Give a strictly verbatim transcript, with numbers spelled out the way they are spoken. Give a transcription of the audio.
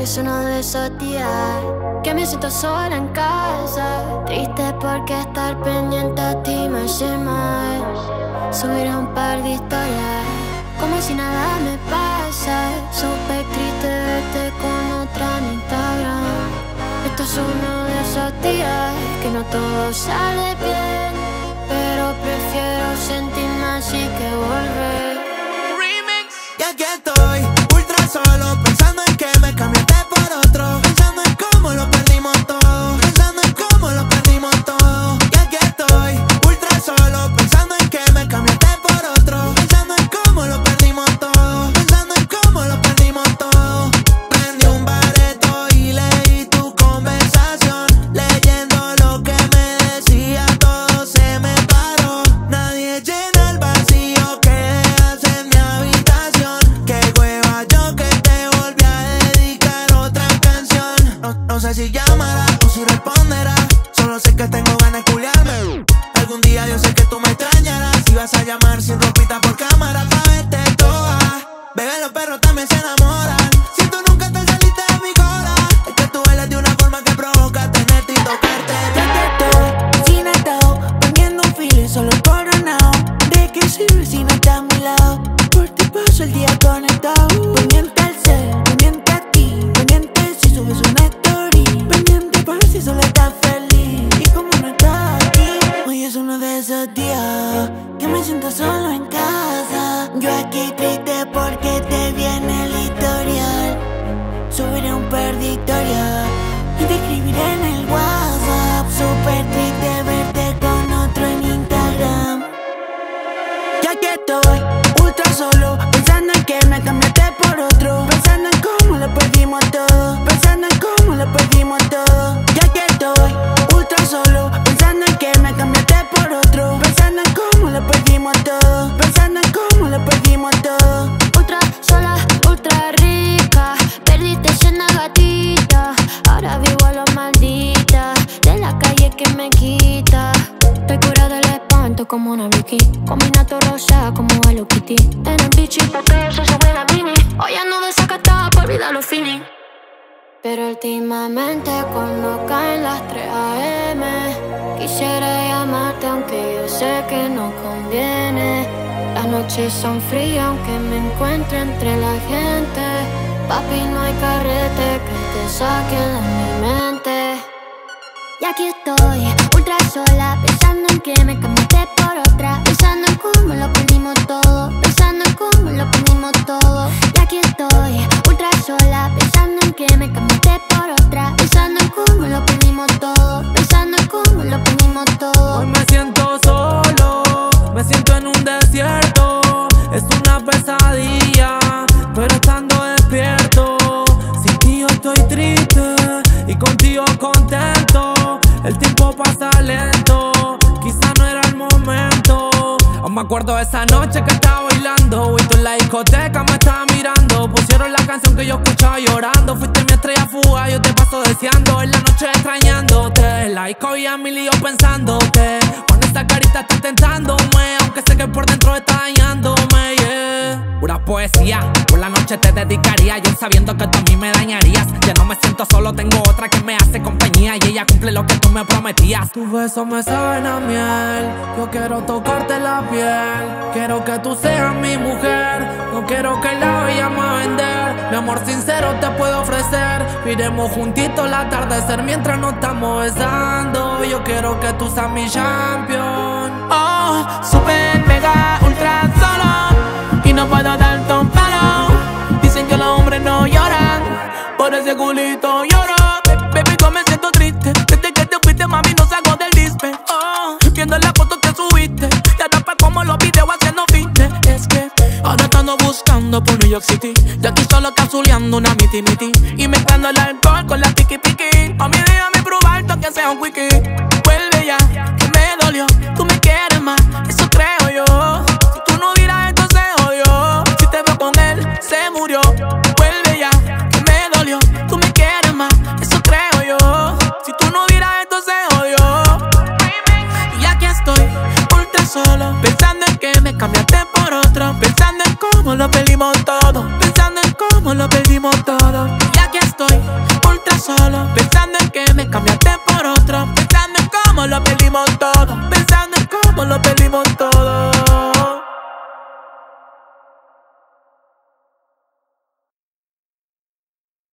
es uno de esos días que me siento sola en casa, triste porque estar pendiente a ti me hace mal. Subir un par de historias como si nada me pasa. Súper triste verte con otra en Instagram. Esto es uno de esos días que no todo sale bien, pero prefiero sentirme así que volver. Remix. Y aquí estoy, ultra solo, pensando en que me cambiaste por otro, pensando en cómo lo perdimos todo, pensando en cómo lo perdimos todo. Y aquí estoy, ultra solo, pensando en que me cambiaste por otro, pensando en cómo lo perdimos todo, pensando en cómo lo perdimos todo. Prendí un bareto y leí tu conversación, leyendo lo que me decía, todo se me paró. Nadie llena el vacío que dejas en mi habitación. Qué hueva yo que te volví a dedicar otra canción. No, no sé si llamará o si responderá, solo sé que tengo ganas de culiarme. Algún día yo sé que tú me extrañarás y vas a llamar sin ropita por cámara pa' verte toda. Bebé, los perros también se enamoran. Si tú nunca te saliste de mi cola, es que tú bailas de una forma que provoca tenerte y tocarte. Ya que estoy sin atado, poniendo un file solo coronado. ¿De qué sirve si no estás a mi lado? Por ti paso el día conectado. Pendiente al ser, pendiente a ti, pendiente si subes una story, pendiente por si solo estás feliz. Y como no estás aquí, hoy es uno de esos días que me siento solo en casa. Yo aquí triste porque te viene el historial. Subiré un par de historias y te escribiré en el WhatsApp. Súper triste verte con otro en Instagram. Ya que estoy ultra solo, pensando en que me cambiaste por otro, pensando en cómo lo perdimos todo, pensando en cómo lo perdimos todo. Ya que estoy ultra solo, pensando en que me cambiaste por otro, pensando en cómo lo perdimos todo, pensando en cómo lo perdimos todo. Ultra sola, ultra rica, perdiste siendo gatita. Ahora vivo a lo maldita, de la calle que me quita. Estoy curada del espanto como una Vicky, combinato rosa como Hello Kitty. En el bichi porque yo soy la mini, hoy ando desacatada por olvidar los feeling. Pero últimamente cuando caen las tres a eme quisiera llamarte aunque yo sé que no conviene. Las noches son frías aunque me encuentre entre la gente. Papi, no hay carrete que te saque de mi mente. Y aquí estoy, ultra sola, pensando en que me cambiaste por otra, pensando en cómo lo perdimos todo, pensando en cómo lo perdimos todo. Y aquí estoy, ultra sola, pensando en que me cambiaste por otra, pensando en cómo lo perdimos todo, pensando en cómo lo perdimos todo. Hoy me siento solo, me siento en un desierto, es una pesadilla, pero estando despierto. Sin ti yo estoy triste y contigo contento. El tiempo pasa lento, quizá no era el momento. Aún me acuerdo de esa noche que estaba bailando y tú en la discoteca me estaba mirando. Pusieron la canción que yo escuchaba llorando. Fuiste mi estrella fuga, yo te paso deseando. En la noche extrañándote, la disco y a mi lío pensándote. Cuando esa carita está tentándome, aunque sé que por dentro está dañándome, yeah. Pura poesía, por la noche te dedicaría, yo sabiendo que tú a mí me dañarías. Ya no me siento solo, tengo otra que me hace compañía y ella cumple lo que tú me prometías. Tus besos me saben a miel, yo quiero tocarte la piel. Quiero que tú seas mi mujer, no quiero que la vayamos a vender. Mi amor sincero te puedo ofrecer, miremos juntitos el atardecer mientras nos estamos besando. Yo quiero que tú seas mi champion. Oh, super mega ultra solo y no puedo darte un palo. Dicen que los hombres no lloran, por ese culito lloro. Baby, como me siento triste, desde que te fuiste mami no salgo del dispe. Oh, viendo las fotos que subiste, te atrapa como los videos haciendo fitness. Es que ahora estando buscando por New York City, y aquí solo cazuleando una miti miti y mezclando el alcohol con la piqui piqui. A mí déjame probarte aunque sea un quickie. Vuelve ya, que me dolió, tú me quieres más, eso creo yo. Si tú no hubieras esto se jodió, si te veo con él se murió. Vuelve ya, que me dolió, tú me quieres más, eso creo yo. Si tú no hubieras esto se jodió. Y aquí estoy, ultra solo, pensando en que me cambiaste por otro, pensando en cómo lo perdimos todo, pensando en cómo lo perdimos